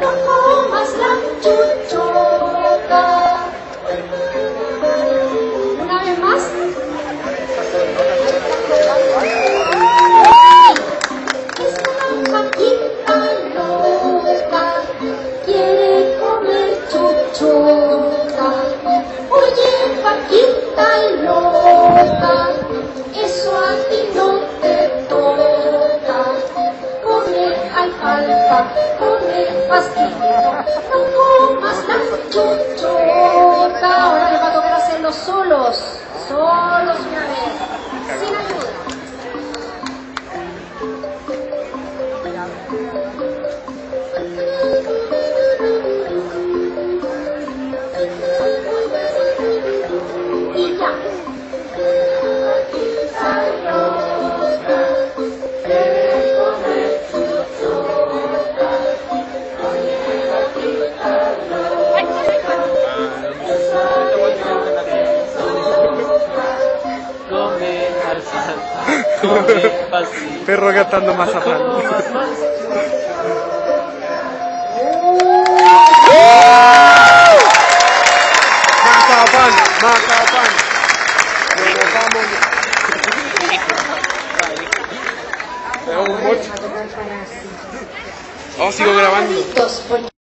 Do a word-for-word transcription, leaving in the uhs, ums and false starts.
no comas la chuchota. Una vez más. Es una vaquita loca, quiere comer chuchota. Oye, vaquita loca, eso a ti no te toca. Come alfalfa, come pastito, no comas la chuchota. Ahora les va a tocar hacerlo solos, solos una vez, sin ayuda. Y ya. Perro gastando mazapán. Mazapán, mazapán. Nos vamos. Es un mocho. Oh, sigo grabando.